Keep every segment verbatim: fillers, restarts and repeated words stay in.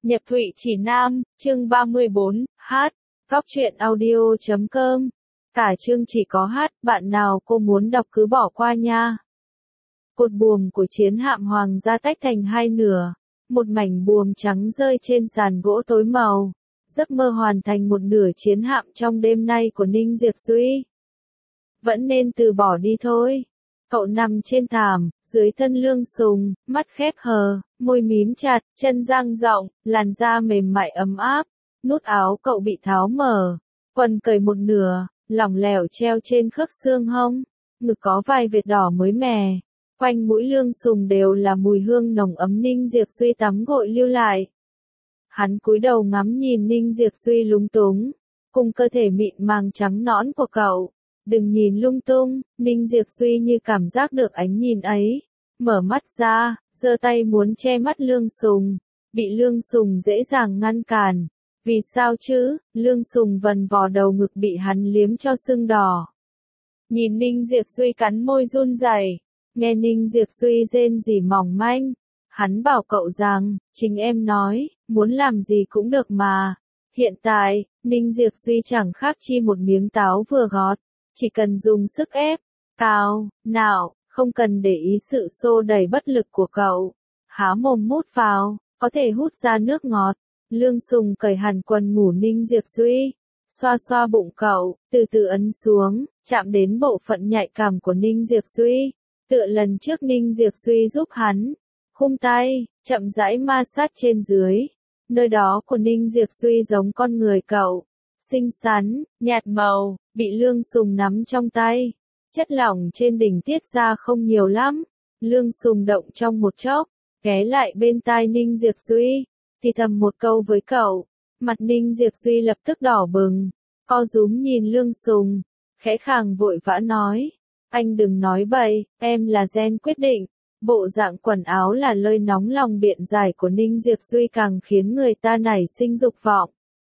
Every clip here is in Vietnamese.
Nhập Thụy Chỉ Nam, chương ba mươi bốn, hát, góc truyện audio chấm com. Cả chương chỉ có hát, bạn nào cô muốn đọc cứ bỏ qua nha. Cột buồm của chiến hạm hoàng gia tách thành hai nửa, một mảnh buồm trắng rơi trên sàn gỗ tối màu. Giấc mơ hoàn thành một nửa chiến hạm trong đêm nay của Ninh Diệp Duy. Vẫn nên từ bỏ đi thôi. Cậu nằm trên thảm, dưới thân Lương Sùng, mắt khép hờ, môi mím chặt, chân dang rộng, làn da mềm mại ấm áp. Nút áo cậu bị tháo mở, quần cởi một nửa, lỏng lẻo treo trên khớp xương hông, ngực có vài vệt đỏ mới mẻ. Quanh mũi Lương Sùng đều là mùi hương nồng ấm Ninh Diệp Duy tắm gội lưu lại. Hắn cúi đầu ngắm nhìn Ninh Diệp Duy lúng túng, cùng cơ thể mịn màng trắng nõn của cậu. Đừng nhìn lung tung, Ninh Diệp Duy như cảm giác được ánh nhìn ấy. Mở mắt ra, giơ tay muốn che mắt Lương Sùng, bị Lương Sùng dễ dàng ngăn cản. Vì sao chứ, Lương Sùng vần vò đầu ngực bị hắn liếm cho sưng đỏ. Nhìn Ninh Diệp Duy cắn môi run rẩy, nghe Ninh Diệp Duy rên rỉ mỏng manh. Hắn bảo cậu rằng, chính em nói, muốn làm gì cũng được mà. Hiện tại, Ninh Diệp Duy chẳng khác chi một miếng táo vừa gót. Chỉ cần dùng sức ép, cào, nào, không cần để ý sự xô đẩy bất lực của cậu. Há mồm mút vào, có thể hút ra nước ngọt. Lương Sùng cởi hẳn quần ngủ Ninh Diệp Duy, xoa xoa bụng cậu, từ từ ấn xuống, chạm đến bộ phận nhạy cảm của Ninh Diệp Duy. Tựa lần trước Ninh Diệp Duy giúp hắn, khum tay, chậm rãi ma sát trên dưới. Nơi đó của Ninh Diệp Duy giống con người cậu. Xinh xắn, nhạt màu, bị Lương Sùng nắm trong tay. Chất lỏng trên đỉnh tiết ra không nhiều lắm. Lương Sùng động trong một chốc, ghé lại bên tai Ninh Diệp Duy, thì thầm một câu với cậu. Mặt Ninh Diệp Duy lập tức đỏ bừng, co rúm nhìn Lương Sùng, khẽ khàng vội vã nói. Anh đừng nói bậy, em là gen quyết định. Bộ dạng quần áo là lơi nóng lòng biện giải của Ninh Diệp Duy càng khiến người ta nảy sinh dục vọng.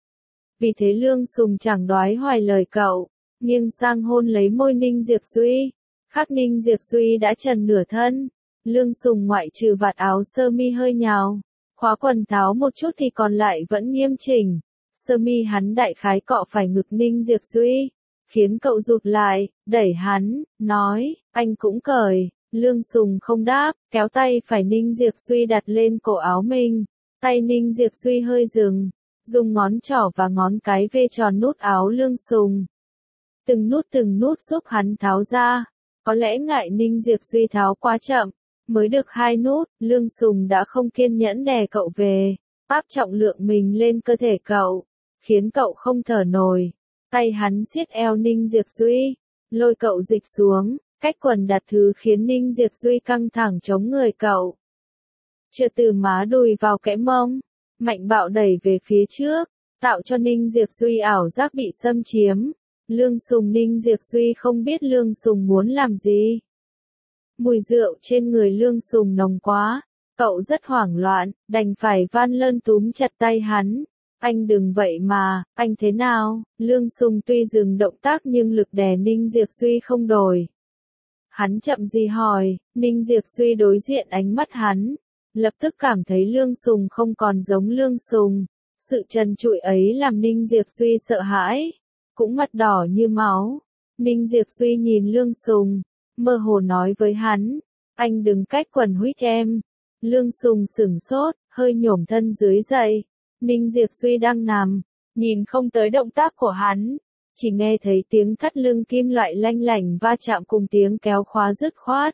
Vì thế Lương Sùng chẳng đoái hoài lời cậu, nghiêng sang hôn lấy môi Ninh Diệp Duy. Khắc Ninh Diệp Duy đã trần nửa thân, Lương Sùng ngoại trừ vạt áo sơ mi hơi nhào, khóa quần tháo một chút thì còn lại vẫn nghiêm chỉnh. Sơ mi hắn đại khái cọ phải ngực Ninh Diệp Duy, khiến cậu rụt lại, đẩy hắn, nói, anh cũng cởi. Lương Sùng không đáp, kéo tay phải Ninh Diệp Duy đặt lên cổ áo mình. Tay Ninh Diệp Duy hơi dừng, dùng ngón trỏ và ngón cái vê tròn nút áo Lương Sùng. Từng nút từng nút giúp hắn tháo ra. Có lẽ ngại Ninh Diệp Duy tháo quá chậm, mới được hai nút, Lương Sùng đã không kiên nhẫn đè cậu về, áp trọng lượng mình lên cơ thể cậu, khiến cậu không thở nổi. Tay hắn siết eo Ninh Diệp Duy, lôi cậu dịch xuống, cách quần đặt thứ khiến Ninh Diệp Duy căng thẳng chống người cậu. Chưa từ má đùi vào kẽ mông, mạnh bạo đẩy về phía trước, tạo cho Ninh Diệp Duy ảo giác bị xâm chiếm. Lương Sùng Ninh Diệp Duy không biết Lương Sùng muốn làm gì. Mùi rượu trên người Lương Sùng nồng quá, cậu rất hoảng loạn, đành phải van lơn túm chặt tay hắn. Anh đừng vậy mà, anh thế nào? Lương Sùng tuy dừng động tác nhưng lực đè Ninh Diệp Duy không đổi. Hắn chậm gì hỏi, Ninh Diệp Duy đối diện ánh mắt hắn, lập tức cảm thấy Lương Sùng không còn giống Lương Sùng. Sự trần trụi ấy làm Ninh Diệp Duy sợ hãi, cũng mặt đỏ như máu. Ninh Diệp Duy nhìn Lương Sùng, mơ hồ nói với hắn, anh đừng cách quần huýt em. Lương Sùng sửng sốt, hơi nhổm thân dưới dậy. Ninh Diệp Duy đang nằm, nhìn không tới động tác của hắn, chỉ nghe thấy tiếng thắt lưng kim loại lanh lảnh va chạm cùng tiếng kéo khóa dứt khoát.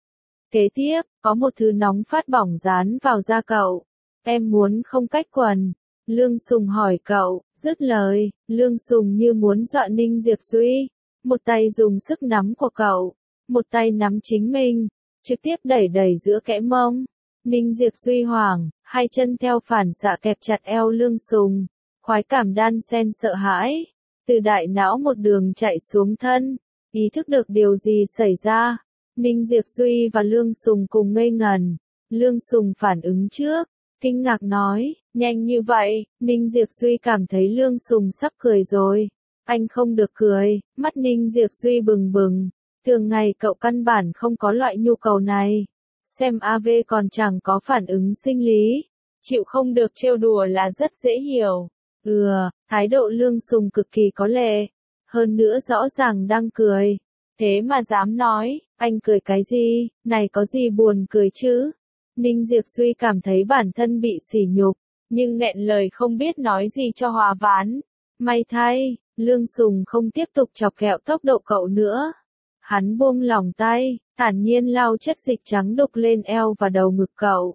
Kế tiếp, có một thứ nóng phát bỏng dán vào da cậu. Em muốn không cách quần? Lương Sùng hỏi cậu, dứt lời, Lương Sùng như muốn dọa Ninh Diệp Duy. Một tay dùng sức nắm của cậu, một tay nắm chính mình, trực tiếp đẩy đẩy giữa kẽ mông. Ninh Diệp Duy hoảng, hai chân theo phản xạ kẹp chặt eo Lương Sùng, khoái cảm đan xen sợ hãi, từ đại não một đường chạy xuống thân, ý thức được điều gì xảy ra. Ninh Diệp Duy và Lương Sùng cùng ngây ngần, Lương Sùng phản ứng trước, kinh ngạc nói, nhanh như vậy. Ninh Diệp Duy cảm thấy Lương Sùng sắp cười rồi. Anh không được cười, mắt Ninh Diệp Duy bừng bừng, thường ngày cậu căn bản không có loại nhu cầu này. Xem a vê còn chẳng có phản ứng sinh lý, chịu không được trêu đùa là rất dễ hiểu. Ừ, thái độ Lương Sùng cực kỳ có lệ. Hơn nữa rõ ràng đang cười. Thế mà dám nói, anh cười cái gì, này có gì buồn cười chứ? Ninh Diệp Duy cảm thấy bản thân bị sỉ nhục, nhưng nghẹn lời không biết nói gì cho hòa ván. May thay, Lương Sùng không tiếp tục chọc ghẹo tốc độ cậu nữa. Hắn buông lỏng tay, thản nhiên lau chất dịch trắng đục lên eo và đầu ngực cậu.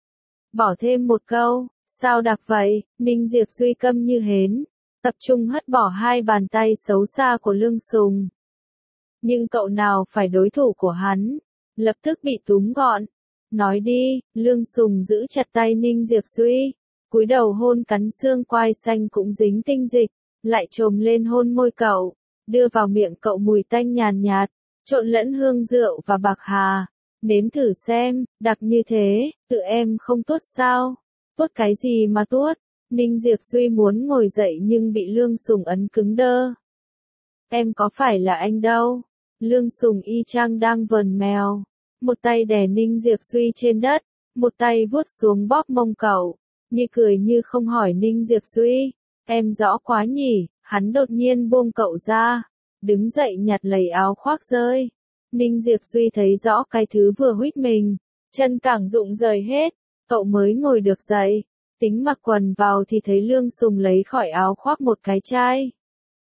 Bỏ thêm một câu, sao đặc vậy, Ninh Diệp Duy câm như hến, tập trung hất bỏ hai bàn tay xấu xa của Lương Sùng. Nhưng cậu nào phải đối thủ của hắn, lập tức bị túm gọn. Nói đi, Lương Sùng giữ chặt tay Ninh Diệp Duy, cúi đầu hôn cắn xương quai xanh cũng dính tinh dịch, lại chồm lên hôn môi cậu, đưa vào miệng cậu mùi tanh nhàn nhạt, trộn lẫn hương rượu và bạc hà. Nếm thử xem, đặc như thế, tự em không tốt sao? Tốt cái gì mà tốt? Ninh Diệp Duy muốn ngồi dậy nhưng bị Lương Sùng ấn cứng đơ. Em có phải là anh đâu? Lương Sùng y chang đang vờn mèo. Một tay đè Ninh Diệp Duy trên đất, một tay vuốt xuống bóp mông cậu, như cười như không hỏi Ninh Diệp Duy. Em rõ quá nhỉ, hắn đột nhiên buông cậu ra, đứng dậy nhặt lấy áo khoác rơi. Ninh Diệp Duy thấy rõ cái thứ vừa huých mình, chân cẳng rụng rời hết, cậu mới ngồi được dậy, tính mặc quần vào thì thấy Lương Sùng lấy khỏi áo khoác một cái chai.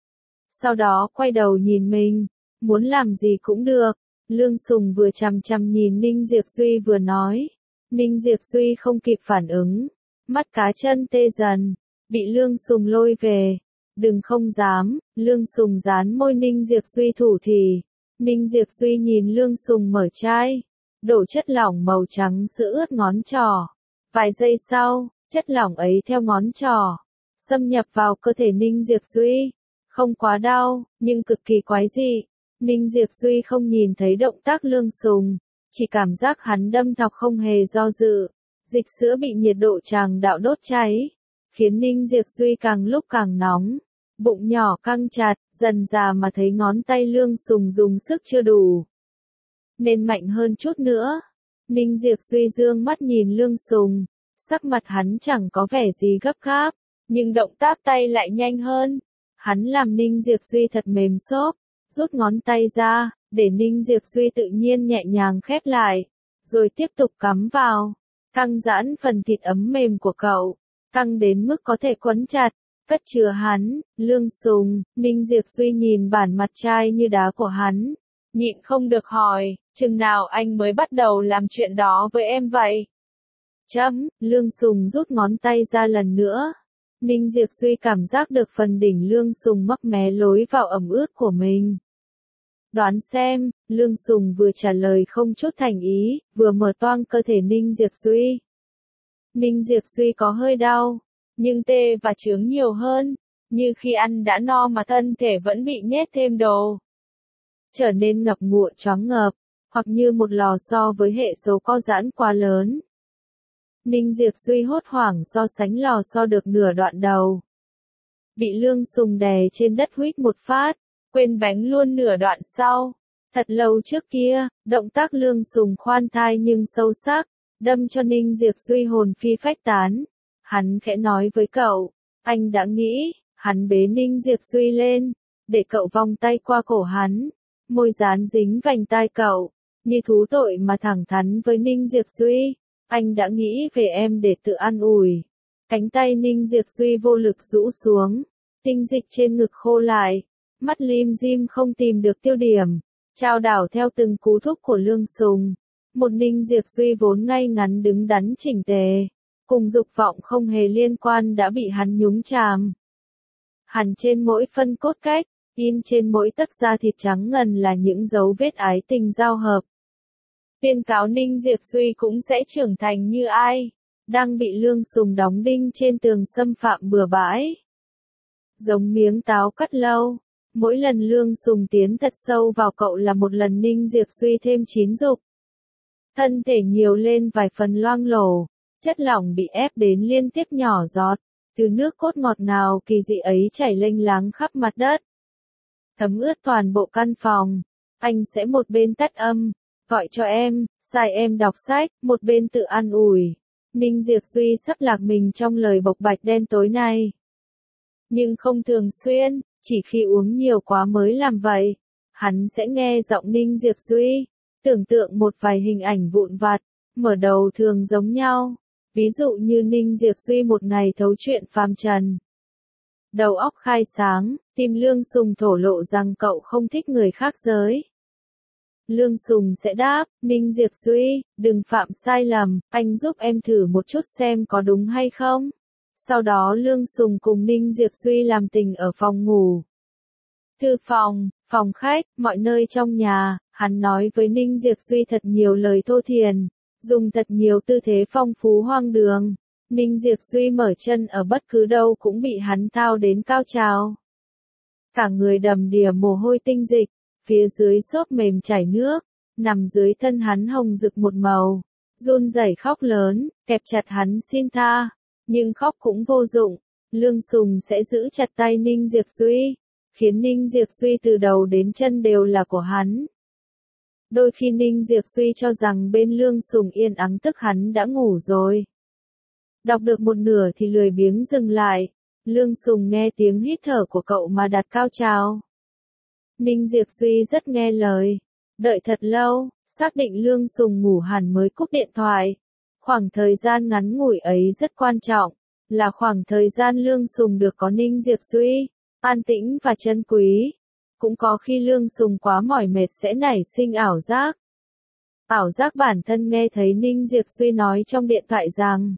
Sau đó quay đầu nhìn mình, muốn làm gì cũng được. Lương Sùng vừa chằm chằm nhìn Ninh Diệp Duy vừa nói. Ninh Diệp Duy không kịp phản ứng, mắt cá chân tê dần, bị Lương Sùng lôi về. Đừng không dám, Lương Sùng dán môi Ninh Diệp Duy thủ thì. Ninh Diệp Duy nhìn Lương Sùng mở chai, đổ chất lỏng màu trắng sữa ướt ngón trỏ. Vài giây sau, chất lỏng ấy theo ngón trỏ, xâm nhập vào cơ thể Ninh Diệp Duy. Không quá đau, nhưng cực kỳ quái dị. Ninh Diệp Duy không nhìn thấy động tác Lương Sùng, chỉ cảm giác hắn đâm thọc không hề do dự. Dịch sữa bị nhiệt độ tràng đạo đốt cháy, khiến Ninh Diệp Duy càng lúc càng nóng. Bụng nhỏ căng chặt, dần dà mà thấy ngón tay Lương Sùng dùng sức chưa đủ, nên mạnh hơn chút nữa. Ninh Diệp Duy dương mắt nhìn Lương Sùng, sắc mặt hắn chẳng có vẻ gì gấp gáp, nhưng động tác tay lại nhanh hơn. Hắn làm Ninh Diệp Duy thật mềm xốp, rút ngón tay ra, để Ninh Diệp Duy tự nhiên nhẹ nhàng khép lại, rồi tiếp tục cắm vào, căng giãn phần thịt ấm mềm của cậu, căng đến mức có thể quấn chặt, cất chứa hắn. Lương Sùng, Ninh Diệp Duy nhìn bản mặt trai như đá của hắn, nhịn không được hỏi, chừng nào anh mới bắt đầu làm chuyện đó với em vậy? Chấm, Lương Sùng rút ngón tay ra lần nữa. Ninh Diệp Duy cảm giác được phần đỉnh Lương Sùng mấp mé lối vào ẩm ướt của mình. Đoán xem, Lương Sùng vừa trả lời không chút thành ý, vừa mở toang cơ thể Ninh Diệp Duy. Ninh Diệp Duy có hơi đau, nhưng tê và chướng nhiều hơn, như khi ăn đã no mà thân thể vẫn bị nhét thêm đồ. Trở nên ngập ngụa choáng ngợp, hoặc như một lò xo với hệ số co giãn quá lớn. Ninh Diệp Duy hốt hoảng so sánh lò xo được nửa đoạn đầu. Bị Lương Sùng đè trên đất huýt một phát, quên bánh luôn nửa đoạn sau. Thật lâu trước kia, động tác Lương Sùng khoan thai nhưng sâu sắc, đâm cho Ninh Diệp Duy hồn phi phách tán. Hắn khẽ nói với cậu, anh đã nghĩ. Hắn bế Ninh Diệp Duy lên, để cậu vòng tay qua cổ hắn, môi dán dính vành tai cậu, như thú tội mà thẳng thắn với Ninh Diệp Duy. Anh đã nghĩ về em để tự an ủi. Cánh tay Ninh Diệp Duy vô lực rũ xuống, tinh dịch trên ngực khô lại, mắt lim dim không tìm được tiêu điểm, trao đảo theo từng cú thúc của Lương Sùng. Một Ninh Diệp Duy vốn ngay ngắn đứng đắn chỉnh tề, cùng dục vọng không hề liên quan đã bị hắn nhúng chàm. Hẳn trên mỗi phân cốt cách, in trên mỗi tấc da thịt trắng ngần là những dấu vết ái tình giao hợp. Tuyên cáo Ninh Diệp Duy cũng sẽ trưởng thành như ai, đang bị Lương Sùng đóng đinh trên tường xâm phạm bừa bãi. Giống miếng táo cắt lâu, mỗi lần Lương Sùng tiến thật sâu vào cậu là một lần Ninh Diệp Duy thêm chín dục. Thân thể nhiều lên vài phần loang lổ, chất lỏng bị ép đến liên tiếp nhỏ giọt, từ nước cốt ngọt ngào kỳ dị ấy chảy lênh láng khắp mặt đất, thấm ướt toàn bộ căn phòng. Anh sẽ một bên tắt âm, gọi cho em, sai em đọc sách, một bên tự an ủi. Ninh Diệp Duy sắp lạc mình trong lời bộc bạch đen tối này. Nhưng không thường xuyên, chỉ khi uống nhiều quá mới làm vậy. Hắn sẽ nghe giọng Ninh Diệp Duy, tưởng tượng một vài hình ảnh vụn vặt, mở đầu thường giống nhau. Ví dụ như Ninh Diệp Duy một ngày thấu chuyện phàm trần. Đầu óc khai sáng, tìm Lương Sùng thổ lộ rằng cậu không thích người khác giới. Lương Sùng sẽ đáp, Ninh Diệp Duy, đừng phạm sai lầm, anh giúp em thử một chút xem có đúng hay không. Sau đó Lương Sùng cùng Ninh Diệp Duy làm tình ở phòng ngủ. Thư phòng, phòng khách, mọi nơi trong nhà, hắn nói với Ninh Diệp Duy thật nhiều lời thô thiền, dùng thật nhiều tư thế phong phú hoang đường. Ninh Diệp Duy mở chân ở bất cứ đâu cũng bị hắn thao đến cao trào. Cả người đầm đìa mồ hôi tinh dịch, phía dưới xốp mềm chảy nước, nằm dưới thân hắn hồng rực một màu, run rẩy khóc lớn, kẹp chặt hắn xin tha, nhưng khóc cũng vô dụng. Lương Sùng sẽ giữ chặt tay Ninh Diệp Duy, khiến Ninh Diệp Duy từ đầu đến chân đều là của hắn. Đôi khi Ninh Diệp Duy cho rằng bên Lương Sùng yên ắng tức hắn đã ngủ rồi. Đọc được một nửa thì lười biếng dừng lại. Lương Sùng nghe tiếng hít thở của cậu mà đặt cao trào. Ninh Diệp Duy rất nghe lời. Đợi thật lâu, xác định Lương Sùng ngủ hẳn mới cúp điện thoại. Khoảng thời gian ngắn ngủi ấy rất quan trọng, là khoảng thời gian Lương Sùng được có Ninh Diệp Duy, an tĩnh và trân quý. Cũng có khi Lương Sùng quá mỏi mệt sẽ nảy sinh ảo giác. Ảo giác bản thân nghe thấy Ninh Diệp Duy nói trong điện thoại rằng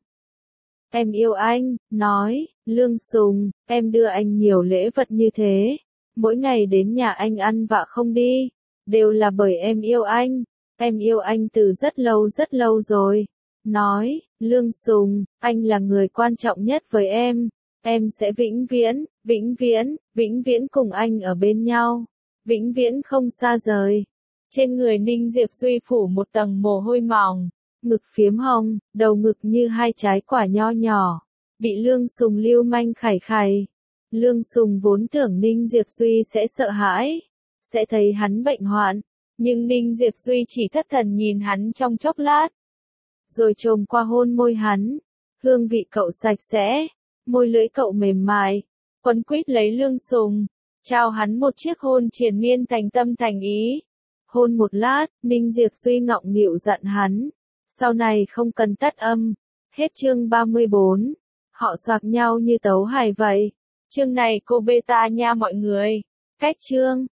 em yêu anh, nói, Lương Sùng, em đưa anh nhiều lễ vật như thế, mỗi ngày đến nhà anh ăn vạ không đi, đều là bởi em yêu anh, em yêu anh từ rất lâu rất lâu rồi. Nói, Lương Sùng, anh là người quan trọng nhất với em, em sẽ vĩnh viễn, vĩnh viễn, vĩnh viễn cùng anh ở bên nhau, vĩnh viễn không xa rời. Trên người Ninh Diệp Duy phủ một tầng mồ hôi mỏng, ngực phiếm hồng, đầu ngực như hai trái quả nho nhỏ, bị Lương Sùng lưu manh khải khải. Lương Sùng vốn tưởng Ninh Diệp Duy sẽ sợ hãi, sẽ thấy hắn bệnh hoạn, nhưng Ninh Diệp Duy chỉ thất thần nhìn hắn trong chốc lát, rồi chồm qua hôn môi hắn. Hương vị cậu sạch sẽ, môi lưỡi cậu mềm mại, quấn quýt lấy Lương Sùng, trao hắn một chiếc hôn triền miên thành tâm thành ý. Hôn một lát, Ninh Diệp Duy ngọng nghịu dặn hắn, sau này không cần tắt âm. Hết chương ba mươi bốn. Họ xoạc nhau như tấu hài vậy. Chương này cô beta nha mọi người. Cách chương